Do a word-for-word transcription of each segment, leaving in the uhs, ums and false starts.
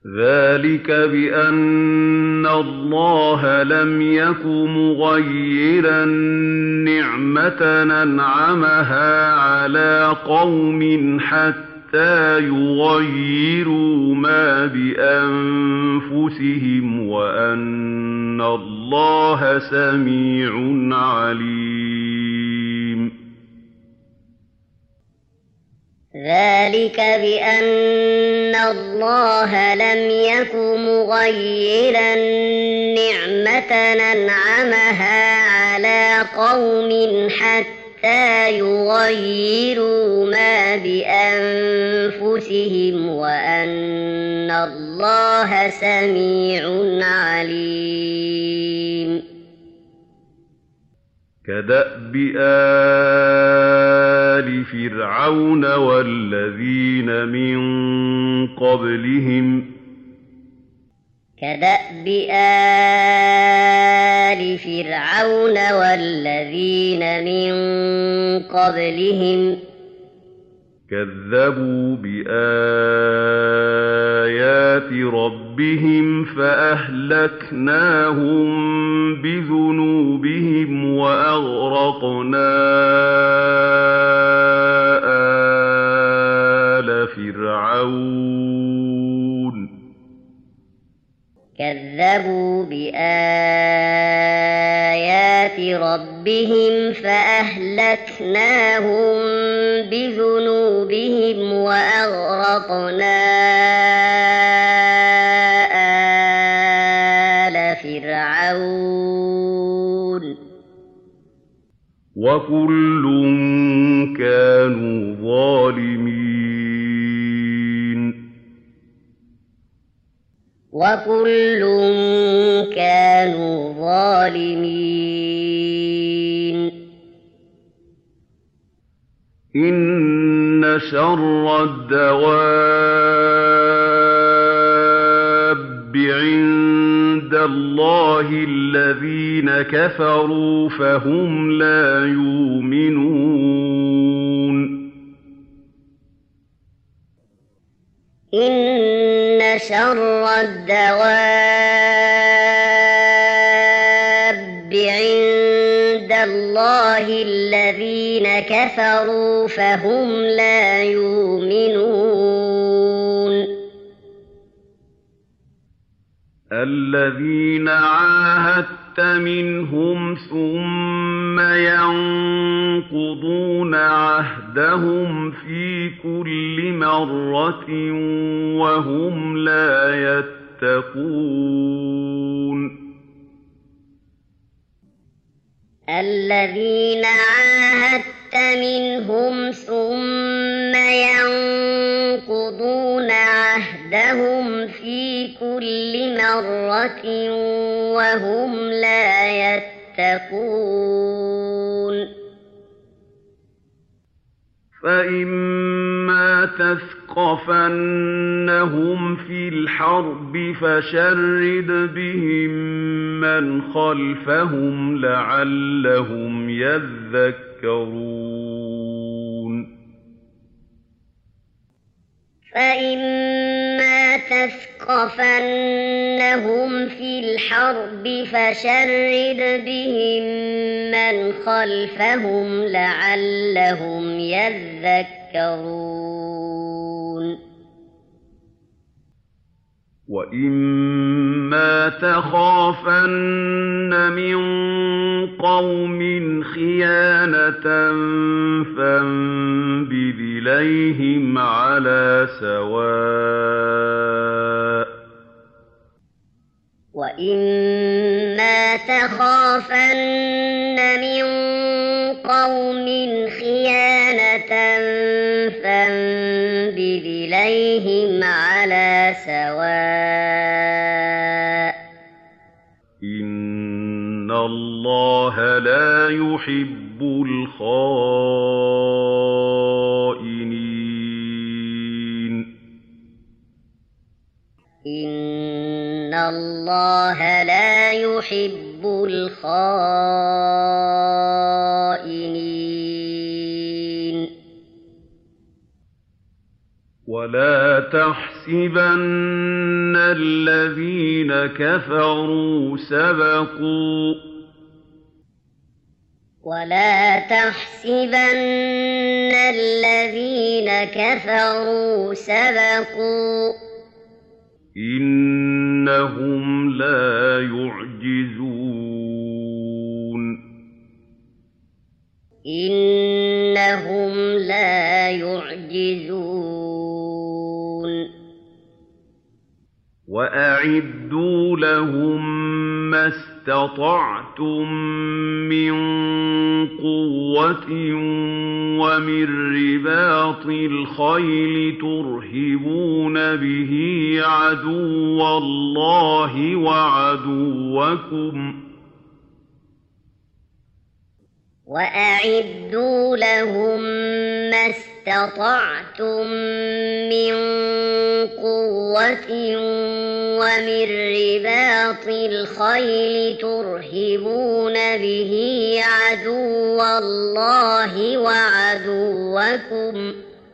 ذَٰلِكَ بِأَنَّ اللَّهَ لَمْ يَكُ مُغَيِّرًا نِّعْمَةً أَنْعَمَهَا عَلَىٰ قَوْمٍ حَتَّىٰ يُغَيِّرُوا مَا بِأَنفُسِهِمْ وَأَنَّ اللَّهَ سَمِيعٌ عَلِيمٌ ذَٰلِكَ بِأَنَّ اللَّهَ لَمْ يَكُ مُغَيِّرًا نِّعْمَةً أَنْعَمَهَا عَلَىٰ قَوْمٍ حَتَّىٰ يُغَيِّرُوا مَا بِأَنفُسِهِمْ وَأَنَّ اللَّهَ سَمِيعٌ عَلِيمٌ كَدَأْبِ آلِ فِرْعَوْنَ وَالَّذِينَ مِن قَبْلِهِمْ كَدَأْبِ آلِ فِرْعَوْنَ وَالَّذِينَ مِن قَبْلِهِمْ كَذَّبُوا بِآيَاتِ رَبِّهِمْ فَأَهْلَكْنَاهُم بِذُنُوبِهِمْ وَأَغْرَقْنَا آلَ فِرْعَوْنَ كَذَّبُوا بِآيَاتِ رَبِّهِمْ فَأَهْلَكْنَاهُم بِذُنُوبِهِمْ وَأَغْرَقْنَا آلَ فِرْعَوْنَ وَكُلٌّ كَانُوا ظَالِمِينَ وَكُلٌّ كَانُوا ظَالِمِينَ إِنَّ شَرَّ الدَّوَابِّ عِندَ اللَّهِ الَّذِينَ كَفَرُوا فَهُمْ لَا يُؤْمِنُونَ إِنَّ شَرَّ الدَّوَابِّ عِندَ اللَّهِ الَّذِينَ كَفَرُوا فَهُمْ لَا يُؤْمِنُونَ الَّذِينَ عَاهَدتَّ مِنْهُمْ ثُمَّ يَنقُضُونَ عَهْدَهُمْ فِي كُلِّ مَرَّةٍ وَهُمْ لَا يَتَّقُونَ الَّذِينَ عَاهَدتَّ مِنْهُمْ ثُمَّ يَنقُضُونَ عَهْدَهُمْ فِي كُلِّ مَرَّةٍ وَهُمْ لَا يَتَّقُونَ فَإِمَّا تَثْقَفَنَّهُمْ فِي الْحَرْبِ فَشَرِّدْ بِهِم مَّنْ خَلْفَهُمْ لَعَلَّهُمْ يَذَّكَّرُونَ فَإِمَّا تَثْقَفَنَّهُمْ فِي الْحَرْبِ فَشَرِّدْ بِهِم مَّنْ خَلْفَهُمْ لَعَلَّهُمْ يَذَّكَّرُونَ وَإِمَّا تَخَافَنَّ مِن قَوْمٍ خِيَانَةً فَانبِذْ إِلَيْهِمْ عَلَىٰ سَوَاءٍ وَإِمَّا تَخَافَنَّ مِن قَوْمٍ خِيَانَةً فَانبِذْ إِلَيْهِمْ عَلَىٰ سَوَاءٍ إِنَّ اللَّهَ لَا يُحِبُّ الْخَائِنِينَ إِنَّ اللَّهَ لَا يُحِبُّ الْخَائِنِينَ وَلَا تَحْسَبَنَّ الذين كفروا سبقوا ولا تحسبن الذين كفروا سبقوا إنهم لا يعجزون إنهم لا يعجزون وأعدوا لهم ما استطعتم من قوة ومن رباط الخيل ترهبون به عدو الله وعدوكم وأعدوا لهم ما استطعتم من قوة ومن رباط الخيل ترهبون به عدو الله وعدوكم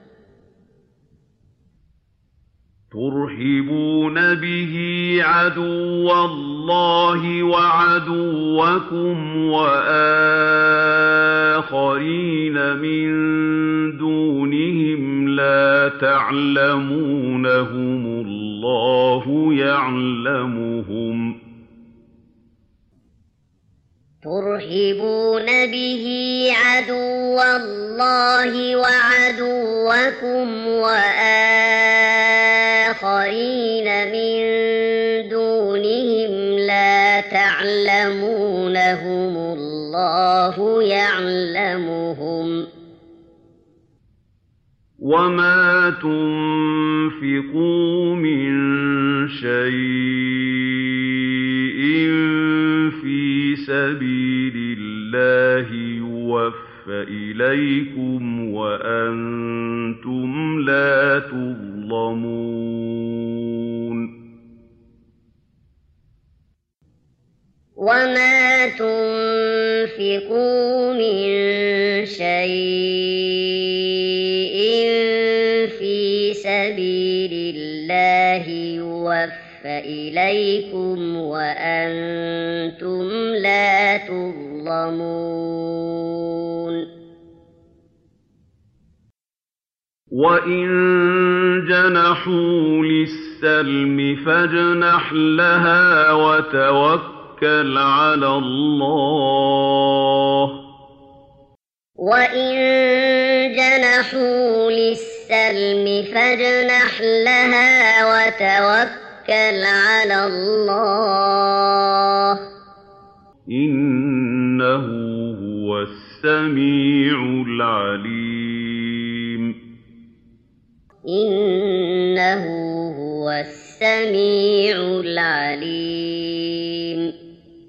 ترهبون به عدو الله وعدوكم وآخرين من دونهم لا تعلمونهم الله يعلمهم ترهبون به عدو الله وعدوكم وآخرين من دونهم لا تعلمونهم الله يعلمهم وما تنفقوا من شيء في سبيل الله يوفى إليكم وأنتم لا تظلمون وما تنفقوا من شيء في سبيل الله يوفى إليكم وأنتم لا تظلمون وإن جنحوا للسلم فاجنح لها وتوكل على الله وإن جنحوا للسلم فاجنح لها وتوكل على الله إنه هو السميع العليم إنه هو السميع العليم